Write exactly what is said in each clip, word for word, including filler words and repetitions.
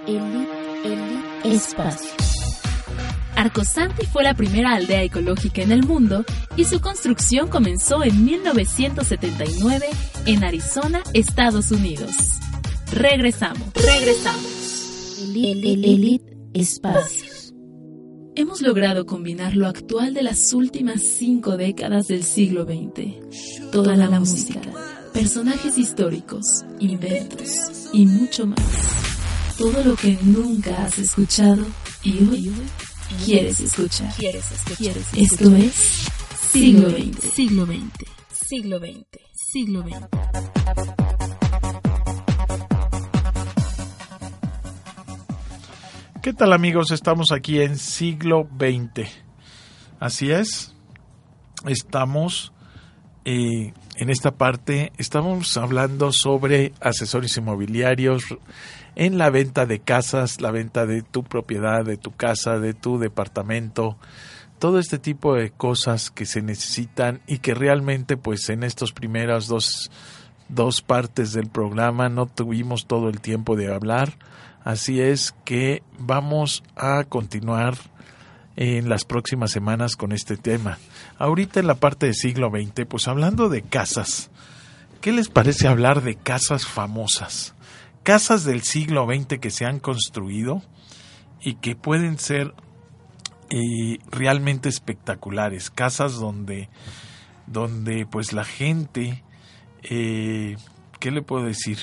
Elite, Elite Espacio. Arcosanti fue la primera aldea ecológica en el mundo y su construcción comenzó en mil novecientos setenta y nueve en Arizona, Estados Unidos. Regresamos, regresamos. Elite, Elite Espacios. Hemos logrado combinar lo actual de las últimas cinco décadas del siglo veinte. Toda la música, personajes históricos, inventos y mucho más. Todo lo que nunca has escuchado y hoy quieres escuchar. ¿Quieres escuchar? ¿Quieres Esto escuchar? es Siglo veinte. Siglo veinte. Siglo veinte. Siglo veinte. ¿Qué tal, amigos? Estamos aquí en Siglo veinte. Así es. Estamos eh, en esta parte, estamos hablando sobre asesores inmobiliarios en la venta de casas, la venta de tu propiedad, de tu casa, de tu departamento, todo este tipo de cosas que se necesitan y que realmente pues en estas primeras dos, dos partes del programa no tuvimos todo el tiempo de hablar, así es que vamos a continuar en las próximas semanas con este tema. Ahorita en la parte de siglo veinte, pues hablando de casas, ¿qué les parece hablar de casas famosas? Casas del siglo veinte que se han construido y que pueden ser eh, realmente espectaculares. Casas donde, donde pues la gente, eh, ¿qué le puedo decir?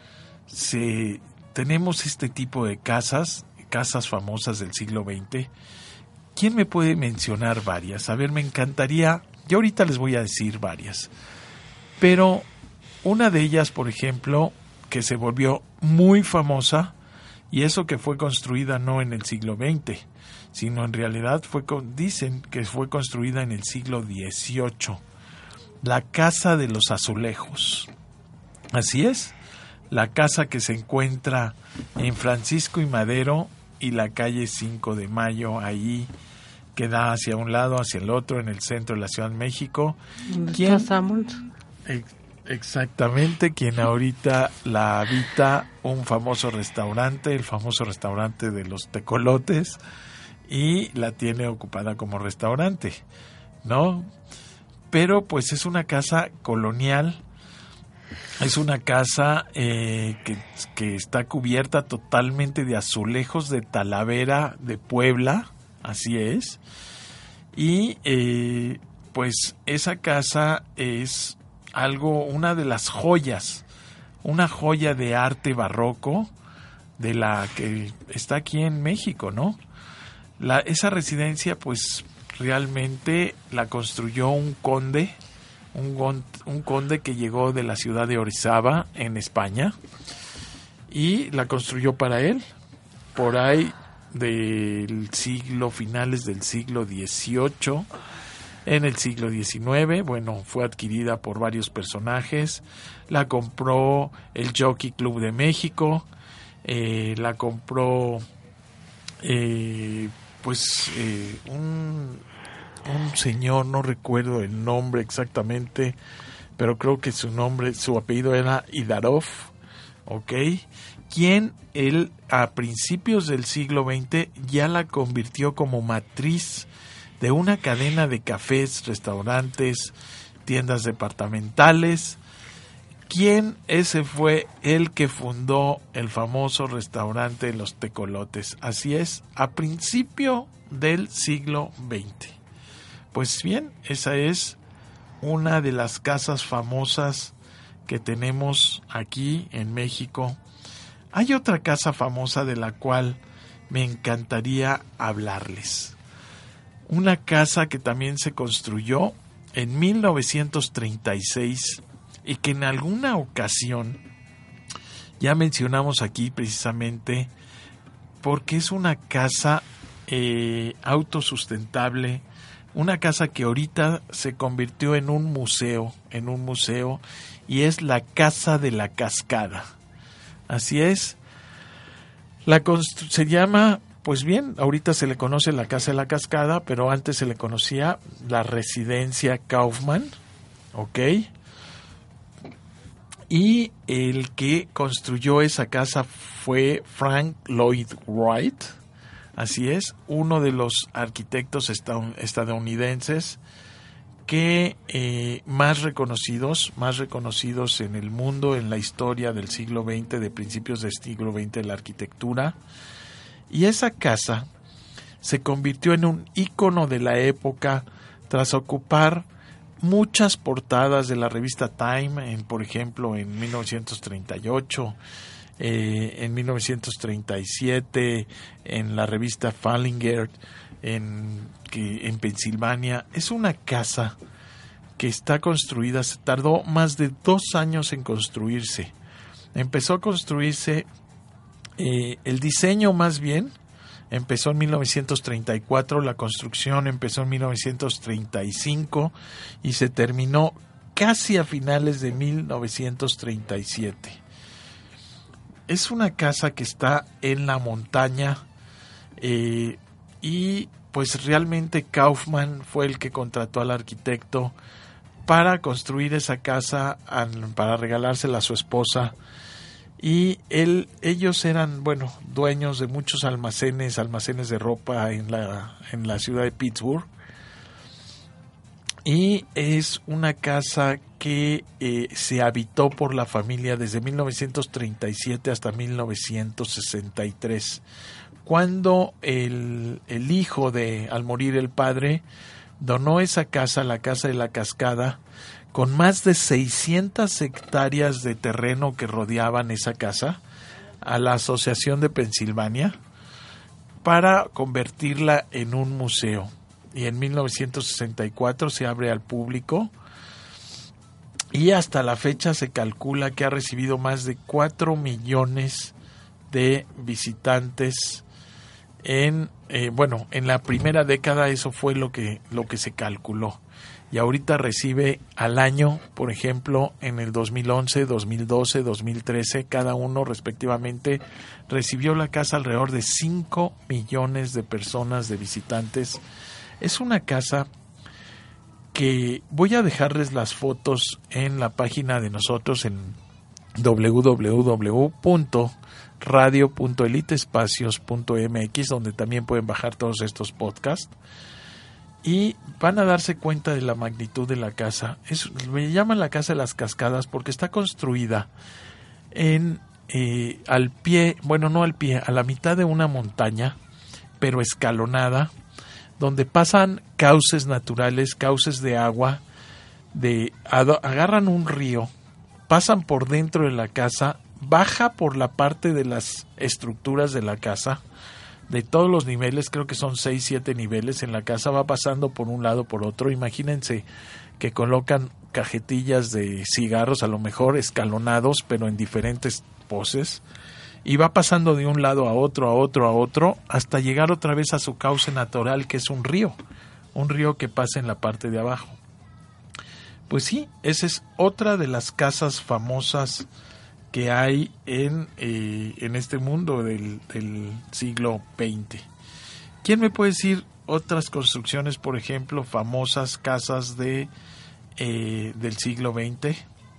Se, tenemos este tipo de casas, casas famosas del siglo veinte. ¿Quién me puede mencionar varias? A ver, me encantaría, yo ahorita les voy a decir varias, pero una de ellas, por ejemplo, que se volvió muy famosa, y eso que fue construida no en el siglo veinte, sino en realidad fue con, dicen que fue construida en el siglo dieciocho, la Casa de los Azulejos. Así es, la casa que se encuentra en Francisco y Madero y la calle cinco de Mayo, ahí que da hacia un lado, hacia el otro, en el centro de la Ciudad de México. ¿Dónde está Samuels? Exactamente, quien ahorita la habita un famoso restaurante, el famoso restaurante de los tecolotes, y la tiene ocupada como restaurante, ¿no? Pero pues es una casa colonial, es una casa eh, que, que está cubierta totalmente de azulejos de Talavera de Puebla, así es, y eh, pues esa casa es algo, una de las joyas, una joya de arte barroco de la que está aquí en México, ¿no? La, esa residencia pues realmente la construyó un conde, un, un conde que llegó de la ciudad de Orizaba en España y la construyó para él, por ahí del siglo, finales del siglo dieciocho. En el siglo diecinueve, bueno, fue adquirida por varios personajes, la compró el Jockey Club de México, eh, la compró eh, pues eh, un, un señor, no recuerdo el nombre exactamente, pero creo que su nombre, su apellido era Idarov, ¿ok? Quien él a principios del siglo veinte ya la convirtió como matriz de una cadena de cafés, restaurantes, tiendas departamentales. ¿Quién? Ese fue el que fundó el famoso restaurante Los Tecolotes. Así es, a principio del siglo veinte. Pues bien, esa es una de las casas famosas que tenemos aquí en México. Hay otra casa famosa de la cual me encantaría hablarles. Una casa que también se construyó en mil novecientos treinta y seis y que en alguna ocasión ya mencionamos aquí precisamente porque es una casa eh, autosustentable, una casa que ahorita se convirtió en un museo, en un museo y es la Casa de la Cascada. Así es, la constru- se llama... Pues bien, ahorita se le conoce la Casa de la Cascada, pero antes se le conocía la Residencia Kaufmann, ¿ok? Y el que construyó esa casa fue Frank Lloyd Wright, así es, uno de los arquitectos estadounidenses que eh, más reconocidos, más reconocidos en el mundo, en la historia del siglo veinte, de principios del siglo veinte de la arquitectura. Y esa casa se convirtió en un ícono de la época tras ocupar muchas portadas de la revista Time, en, por ejemplo, en mil novecientos treinta y ocho, eh, en mil novecientos treinta y siete, en la revista Fallinger, en, que, en Pensilvania. Es una casa que está construida, se tardó más de dos años en construirse. Empezó a construirse, eh, el diseño más bien, empezó en mil novecientos treinta y cuatro, la construcción empezó en mil novecientos treinta y cinco y se terminó casi a finales de mil novecientos treinta y siete. Es una casa que está en la montaña eh, y pues realmente Kaufman fue el que contrató al arquitecto para construir esa casa, para regalársela a su esposa. Y él, ellos eran, bueno, dueños de muchos almacenes, almacenes de ropa en la, en la ciudad de Pittsburgh. Y es una casa que eh, se habitó por la familia desde mil novecientos treinta y siete hasta mil novecientos sesenta y tres. Cuando el, el hijo de, al morir el padre, donó esa casa, la Casa de la Cascada, con más de seiscientas hectáreas de terreno que rodeaban esa casa, a la Asociación de Pensilvania, para convertirla en un museo. Y en mil novecientos sesenta y cuatro se abre al público, y hasta la fecha se calcula que ha recibido más de cuatro millones de visitantes en, eh, bueno, en la primera década. Eso fue lo que, lo que se calculó. Y ahorita recibe al año, por ejemplo, en el dos mil once, dos mil doce, dos mil trece, cada uno respectivamente, recibió la casa alrededor de cinco millones de personas, de visitantes. Es una casa que voy a dejarles las fotos en la página de nosotros en doble u doble u doble u punto radio punto elitespacios punto m x, donde también pueden bajar todos estos podcasts. Y van a darse cuenta de la magnitud de la casa. Es, me llaman la Casa de las Cascadas porque está construida en eh, al pie, bueno, no al pie, a la mitad de una montaña, pero escalonada, donde pasan cauces naturales, cauces de agua, de agarran un río, pasan por dentro de la casa, baja por la parte de las estructuras de la casa, de todos los niveles, creo que son seis, siete niveles en la casa, va pasando por un lado, por otro. Imagínense que colocan cajetillas de cigarros, a lo mejor escalonados, pero en diferentes poses, y va pasando de un lado a otro, a otro, a otro, hasta llegar otra vez a su cauce natural, que es un río, un río que pasa en la parte de abajo. Pues sí, esa es otra de las casas famosas que hay en, eh, en este mundo del, del siglo veinte. ¿Quién me puede decir otras construcciones, por ejemplo, famosas casas de eh, del siglo veinte?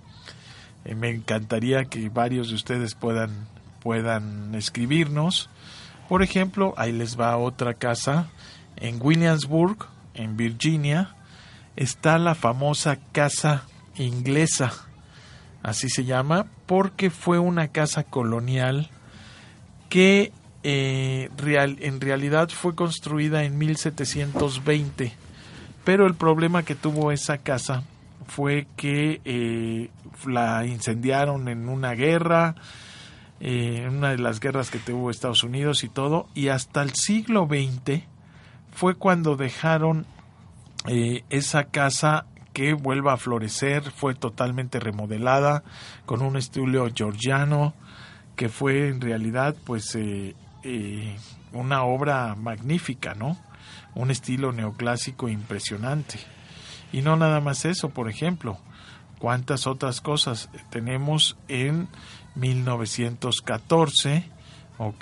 Eh, me encantaría que varios de ustedes puedan, puedan escribirnos. Por ejemplo, ahí les va otra casa. En Williamsburg, en Virginia, está la famosa Casa Inglesa. Así se llama, porque fue una casa colonial que eh, real, en realidad fue construida en mil setecientos veinte, pero el problema que tuvo esa casa fue que eh, la incendiaron en una guerra, eh, en una de las guerras que tuvo Estados Unidos y todo, y hasta el siglo veinte fue cuando dejaron eh, esa casa que vuelva a florecer. Fue totalmente remodelada con un estilo georgiano, que fue en realidad pues eh, eh, una obra magnífica, ¿no? Un estilo neoclásico impresionante. Y no nada más eso, por ejemplo, cuántas otras cosas tenemos en mil novecientos catorce, ok,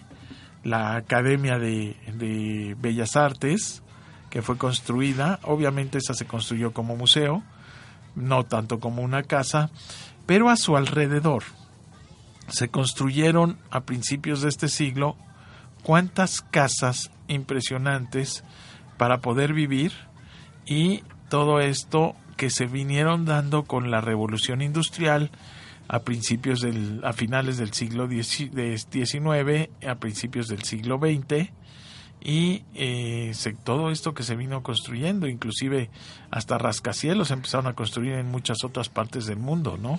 la Academia de, de Bellas Artes, que fue construida, obviamente esa se construyó como museo, no tanto como una casa, pero a su alrededor se construyeron a principios de este siglo cuantas casas impresionantes para poder vivir, y todo esto que se vinieron dando con la revolución industrial a principios del, a finales del siglo diecinueve, a principios del siglo veinte, y eh, se, todo esto que se vino construyendo, inclusive hasta rascacielos empezaron a construir en muchas otras partes del mundo, ¿no?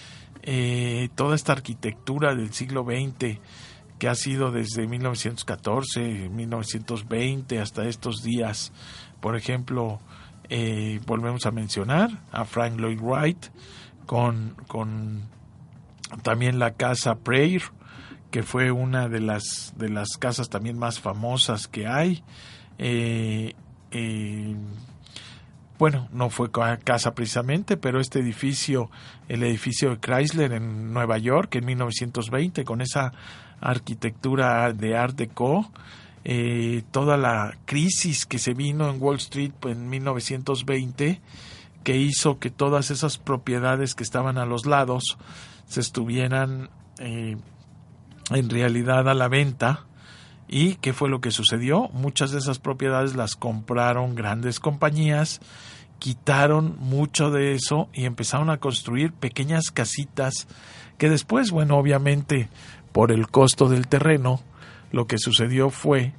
Eh, toda esta arquitectura del siglo veinte, que ha sido desde mil novecientos catorce, mil novecientos veinte hasta estos días. Por ejemplo, eh, volvemos a mencionar a Frank Lloyd Wright con, con también la casa Prayer, que fue una de las de las casas también más famosas que hay. Eh, eh, bueno, no fue casa precisamente, pero este edificio, el edificio de Chrysler en Nueva York en mil novecientos veinte, con esa arquitectura de Art Deco, eh, toda la crisis que se vino en Wall Street en mil novecientos veinte, que hizo que todas esas propiedades que estaban a los lados se estuvieran eh, en realidad a la venta. ¿Y qué fue lo que sucedió? Muchas de esas propiedades las compraron grandes compañías, quitaron mucho de eso y empezaron a construir pequeñas casitas que después, bueno, obviamente por el costo del terreno, lo que sucedió fue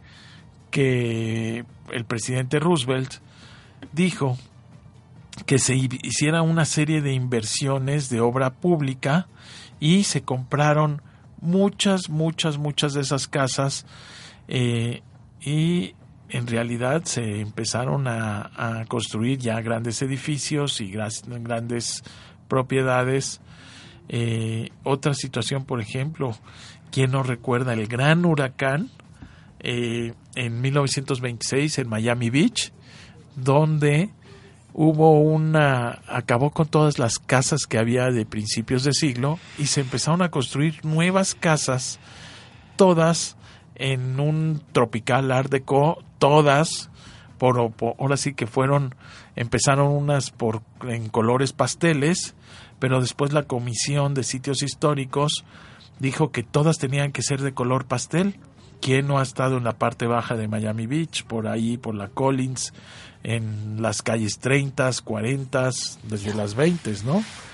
que el presidente Roosevelt dijo que se hiciera una serie de inversiones de obra pública y se compraron muchas, muchas, muchas de esas casas, eh, y en realidad se empezaron a, a construir ya grandes edificios y gras, grandes propiedades. Eh, otra situación, por ejemplo, ¿quién no recuerda el gran huracán eh, en mil novecientos veintiséis en Miami Beach, donde hubo una, acabó con todas las casas que había de principios de siglo y se empezaron a construir nuevas casas, todas en un tropical Art Deco, todas por, por ahora sí que fueron, empezaron unas por en colores pasteles, pero después la Comisión de Sitios Históricos dijo que todas tenían que ser de color pastel. ¿Quién no ha estado en la parte baja de Miami Beach, por ahí, por la Collins, en las calles treinta, cuarenta, desde las veinte, ¿no?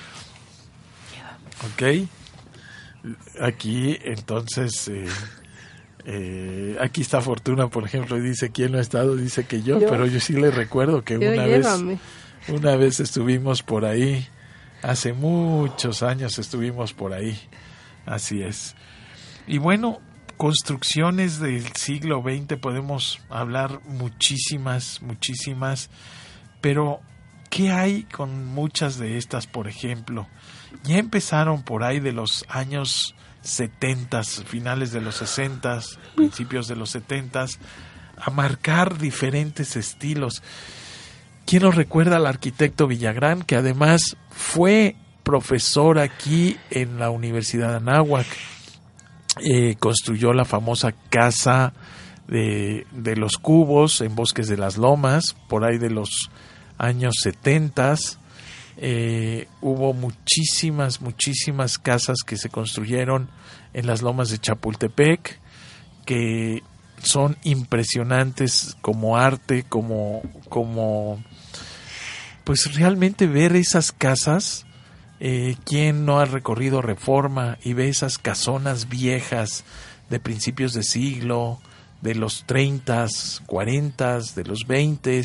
Ok. Aquí, entonces, eh, eh, aquí está Fortuna, por ejemplo, y dice, ¿quién no ha estado? Dice que yo, yo. Pero yo sí le recuerdo que yo, una llévame. vez una vez estuvimos por ahí, hace muchos años estuvimos por ahí, así es. Y bueno, construcciones del siglo veinte podemos hablar muchísimas, muchísimas, pero ¿qué hay con muchas de estas? Por ejemplo, ya empezaron por ahí de los años setenta, finales de los sesenta, principios de los setenta, a marcar diferentes estilos. ¿Quién nos recuerda al arquitecto Villagrán, que además fue profesor aquí en la Universidad de Anáhuac? Eh, construyó la famosa casa de, de los cubos en Bosques de las Lomas, por ahí de los años setenta. Eh, hubo muchísimas, muchísimas casas que se construyeron en las lomas de Chapultepec, que son impresionantes como arte, como, como pues realmente ver esas casas. Eh, ¿Quién no ha recorrido Reforma y ve esas casonas viejas de principios de siglo, de los treinta, cuarenta, de los veinte,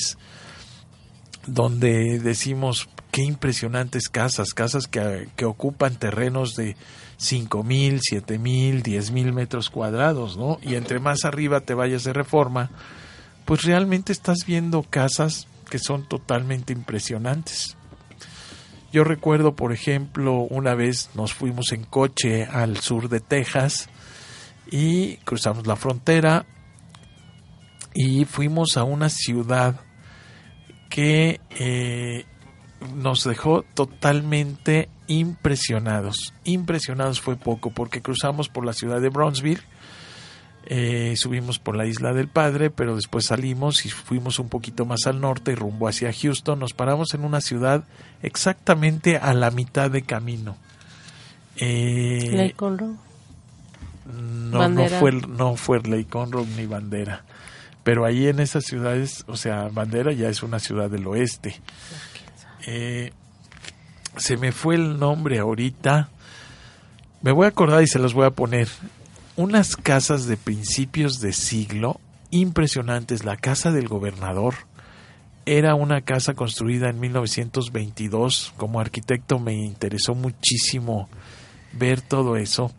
donde decimos qué impresionantes casas, casas que, que ocupan terrenos de cinco mil, siete mil, diez mil metros cuadrados, ¿no? Y entre más arriba te vayas de Reforma, pues realmente estás viendo casas que son totalmente impresionantes. Yo recuerdo, por ejemplo, una vez nos fuimos en coche al sur de Texas y cruzamos la frontera y fuimos a una ciudad que eh, nos dejó totalmente impresionados. Impresionados fue poco, porque cruzamos por la ciudad de Brownsville, eh, subimos por la Isla del Padre, pero después salimos y fuimos un poquito más al norte, rumbo hacia Houston. Nos paramos en una ciudad exactamente a la mitad de camino. Eh, Lake Conroe. no, no fue, no fue Lake Conroe ni Bandera. Pero ahí en esas ciudades, o sea, Bandera ya es una ciudad del oeste. Eh, se me fue el nombre ahorita. Me voy a acordar y se los voy a poner. Unas casas de principios de siglo impresionantes. La casa del gobernador era una casa construida en mil novecientos veintidós. Como arquitecto me interesó muchísimo ver todo eso.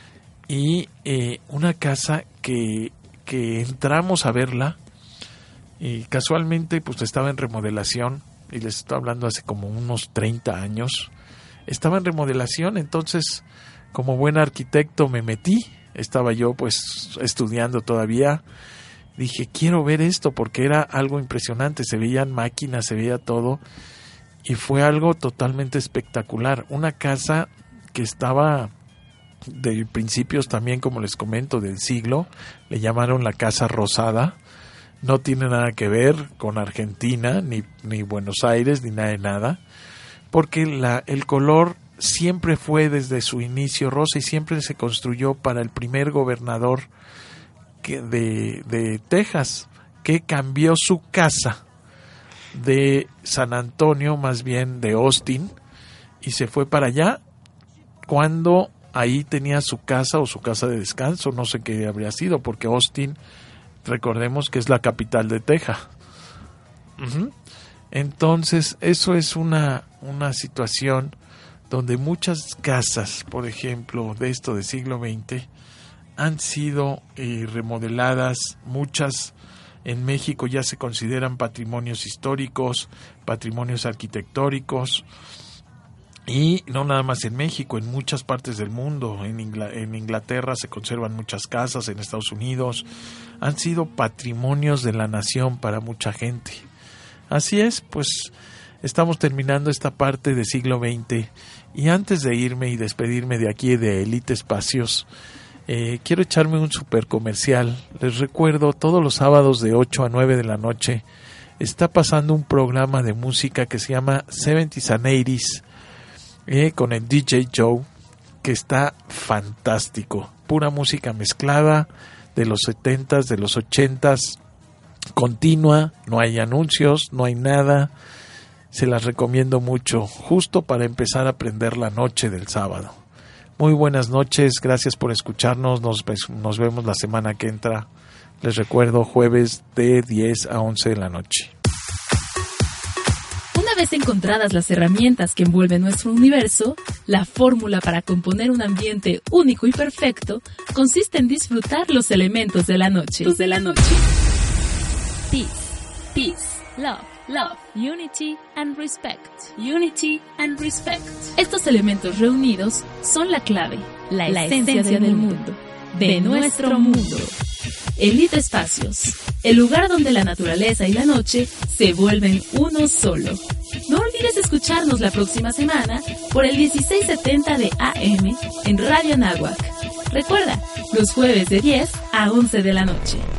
Y eh, una casa que... que entramos a verla y casualmente pues estaba en remodelación, y les estoy hablando hace como unos treinta años, estaba en remodelación. Entonces, como buen arquitecto me metí, estaba yo pues estudiando todavía, dije quiero ver esto porque era algo impresionante, se veían máquinas, se veía todo, y fue algo totalmente espectacular. Una casa que estaba de principios también, como les comento, del siglo. Le llamaron la Casa Rosada. No tiene nada que ver con Argentina, ni, ni Buenos Aires, ni nada de nada, porque la, el color siempre fue desde su inicio rosa, y siempre se construyó para el primer gobernador que de, de Texas, que cambió su casa de San Antonio, más bien de Austin, y se fue para allá cuando ahí tenía su casa o su casa de descanso, no sé qué habría sido, porque Austin, recordemos que es la capital de Texas. Uh-huh. Entonces, eso es una, una situación donde muchas casas, por ejemplo, de esto del siglo veinte, han sido eh, remodeladas. Muchas en México ya se consideran patrimonios históricos, patrimonios arquitectónicos. Y no nada más en México, en muchas partes del mundo. En, Ingl- en Inglaterra se conservan muchas casas, en Estados Unidos. Han sido patrimonios de la nación para mucha gente. Así es, pues estamos terminando esta parte del siglo veinte. Y antes de irme y despedirme de aquí de Elite Espacios, eh, quiero echarme un super comercial. Les recuerdo, todos los sábados de ocho a nueve de la noche está pasando un programa de música que se llama seventies and eighties. Eh, con el D J Joe, que está fantástico, pura música mezclada de los setentas, de los ochentas, continua, no hay anuncios, no hay nada. Se las recomiendo mucho, justo para empezar a aprender la noche del sábado. Muy buenas noches, gracias por escucharnos, nos, nos vemos la semana que entra. Les recuerdo, jueves de diez a once de la noche. Una vez encontradas las herramientas que envuelven nuestro universo, la fórmula para componer un ambiente único y perfecto consiste en disfrutar los elementos de la noche. Los de la noche. Peace, peace, love, love, unity and respect. Unity and respect. Estos elementos reunidos son la clave, la, la esencia, esencia del mundo, de nuestro mundo. Elite Espacios, el lugar donde la naturaleza y la noche se vuelven uno solo. No olvides escucharnos la próxima semana por el dieciséis setenta de A M en Radio Anáhuac. Recuerda, los jueves de diez a once de la noche.